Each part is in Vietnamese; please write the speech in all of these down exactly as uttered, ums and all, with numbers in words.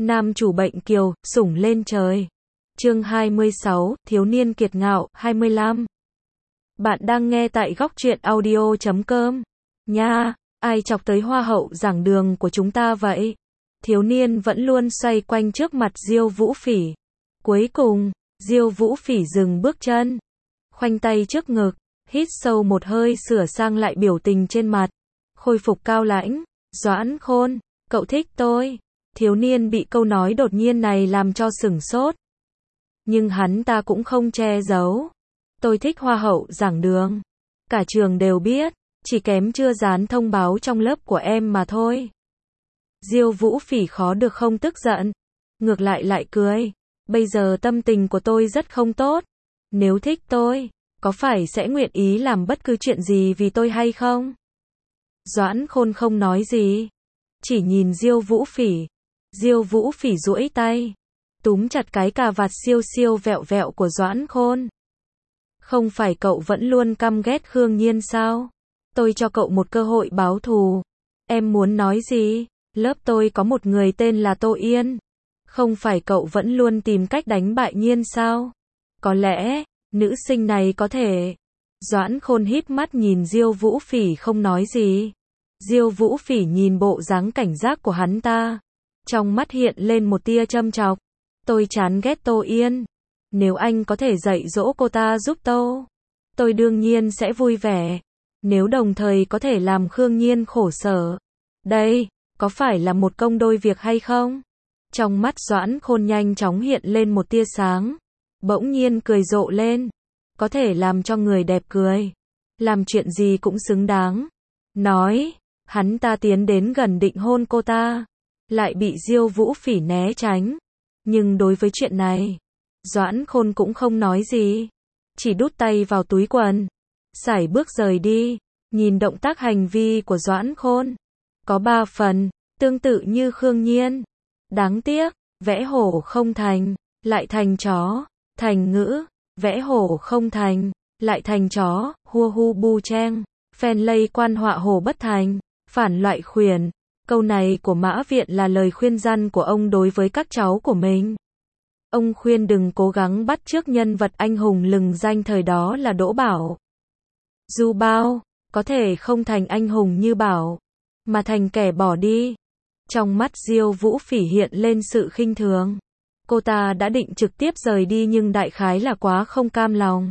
Nam chủ bệnh kiều, sủng lên trời. Chương hai mươi sáu, thiếu niên kiệt ngạo, hai mươi lăm. Bạn đang nghe tại góc truyện audio chấm com. Nha, ai chọc tới hoa hậu giảng đường của chúng ta vậy? Thiếu niên vẫn luôn xoay quanh trước mặt Diêu Vũ Phỉ. Cuối cùng, Diêu Vũ Phỉ dừng bước chân, khoanh tay trước ngực, hít sâu một hơi sửa sang lại biểu tình trên mặt, khôi phục cao lãnh. Doãn Khôn, cậu thích tôi? Thiếu niên bị câu nói đột nhiên này làm cho sửng sốt. Nhưng hắn ta cũng không che giấu. Tôi thích hoa hậu giảng đường. Cả trường đều biết, chỉ kém chưa dán thông báo trong lớp của em mà thôi. Diêu Vũ Phỉ khó được không tức giận, ngược lại lại cười. Bây giờ tâm tình của tôi rất không tốt. Nếu thích tôi, có phải sẽ nguyện ý làm bất cứ chuyện gì vì tôi hay không? Doãn Khôn không nói gì, chỉ nhìn Diêu Vũ Phỉ. Diêu Vũ Phỉ duỗi tay, túm chặt cái cà vạt siêu siêu vẹo vẹo của Doãn Khôn. Không phải cậu vẫn luôn căm ghét Khương Nhiên sao? Tôi cho cậu một cơ hội báo thù. Em muốn nói gì? Lớp tôi có một người tên là Tô Yên. Không phải cậu vẫn luôn tìm cách đánh bại Nhiên sao? Có lẽ, nữ sinh này có thể. Doãn Khôn híp mắt nhìn Diêu Vũ Phỉ không nói gì. Diêu Vũ Phỉ nhìn bộ dáng cảnh giác của hắn ta, trong mắt hiện lên một tia châm chọc. Tôi chán ghét Tô Yên. Nếu anh có thể dạy dỗ cô ta giúp tôi, tôi đương nhiên sẽ vui vẻ. Nếu đồng thời có thể làm Khương Nhiên khổ sở, đây, có phải là một công đôi việc hay không? Trong mắt Doãn Khôn nhanh chóng hiện lên một tia sáng, bỗng nhiên cười rộ lên. Có thể làm cho người đẹp cười, làm chuyện gì cũng xứng đáng. Nói, hắn ta tiến đến gần định hôn cô ta, lại bị Diêu Vũ Phỉ né tránh. Nhưng đối với chuyện này, Doãn Khôn cũng không nói gì, chỉ đút tay vào túi quần, sải bước rời đi. Nhìn động tác hành vi của Doãn Khôn, có ba phần tương tự như Khương Nhiên. Đáng tiếc, vẽ hổ không thành, lại thành chó. Thành ngữ, vẽ hổ không thành, lại thành chó. Hua hu bu cheng, phen lây quan họa hổ bất thành, phản loại khuyển. Câu này của Mã Viện là lời khuyên răn của ông đối với các cháu của mình. Ông khuyên đừng cố gắng bắt chước nhân vật anh hùng lừng danh thời đó là Đỗ Bảo. Du Bao, có thể không thành anh hùng như Bảo, mà thành kẻ bỏ đi. Trong mắt Diêu Vũ Phỉ hiện lên sự khinh thường. Cô ta đã định trực tiếp rời đi nhưng đại khái là quá không cam lòng.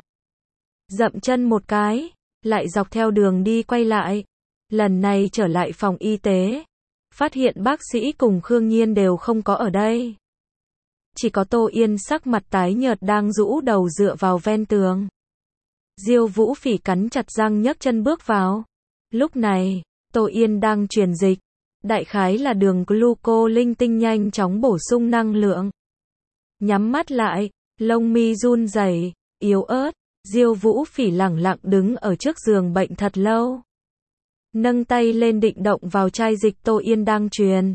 Dậm chân một cái, lại dọc theo đường đi quay lại. Lần này trở lại phòng y tế, phát hiện bác sĩ cùng Khương Nhiên đều không có ở đây. Chỉ có Tô Yên sắc mặt tái nhợt đang rũ đầu dựa vào ven tường. Diêu Vũ Phỉ cắn chặt răng nhấc chân bước vào. Lúc này, Tô Yên đang truyền dịch, đại khái là đường gluco linh tinh nhanh chóng bổ sung năng lượng. Nhắm mắt lại, lông mi run rẩy, yếu ớt, Diêu Vũ Phỉ lẳng lặng đứng ở trước giường bệnh thật lâu. Nâng tay lên định động vào chai dịch Tô Yên đang truyền.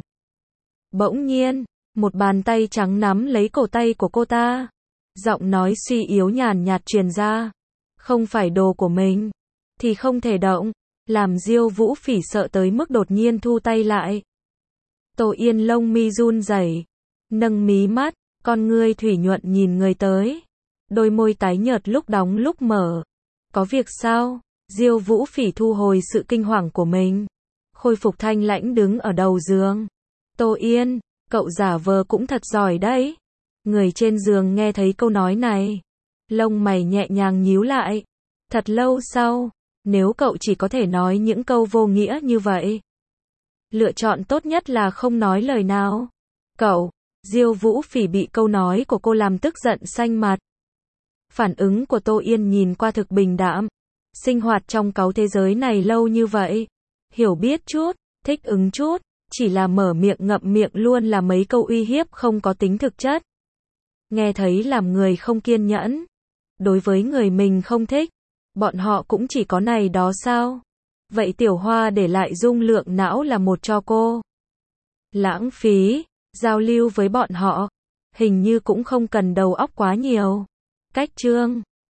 Bỗng nhiên, một bàn tay trắng nắm lấy cổ tay của cô ta. Giọng nói suy yếu nhàn nhạt truyền ra. Không phải đồ của mình, thì không thể động. Làm Diêu Vũ Phỉ sợ tới mức đột nhiên thu tay lại. Tô Yên lông mi run rẩy, nâng mí mắt, con ngươi thủy nhuận nhìn người tới. Đôi môi tái nhợt lúc đóng lúc mở. Có việc sao? Diêu Vũ Phỉ thu hồi sự kinh hoàng của mình, khôi phục thanh lãnh đứng ở đầu giường. Tô Yên, cậu giả vờ cũng thật giỏi đấy. Người trên giường nghe thấy câu nói này, lông mày nhẹ nhàng nhíu lại. Thật lâu sau, nếu cậu chỉ có thể nói những câu vô nghĩa như vậy, lựa chọn tốt nhất là không nói lời nào. Cậu, Diêu Vũ Phỉ bị câu nói của cô làm tức giận xanh mặt. Phản ứng của Tô Yên nhìn qua thực bình đạm. Sinh hoạt trong cáu thế giới này lâu như vậy, hiểu biết chút, thích ứng chút, chỉ là mở miệng ngậm miệng luôn là mấy câu uy hiếp không có tính thực chất. Nghe thấy làm người không kiên nhẫn. Đối với người mình không thích, bọn họ cũng chỉ có này đó sao? Vậy Tiểu Hoa để lại dung lượng não là một cho cô. Lãng phí, giao lưu với bọn họ, hình như cũng không cần đầu óc quá nhiều. Cách chương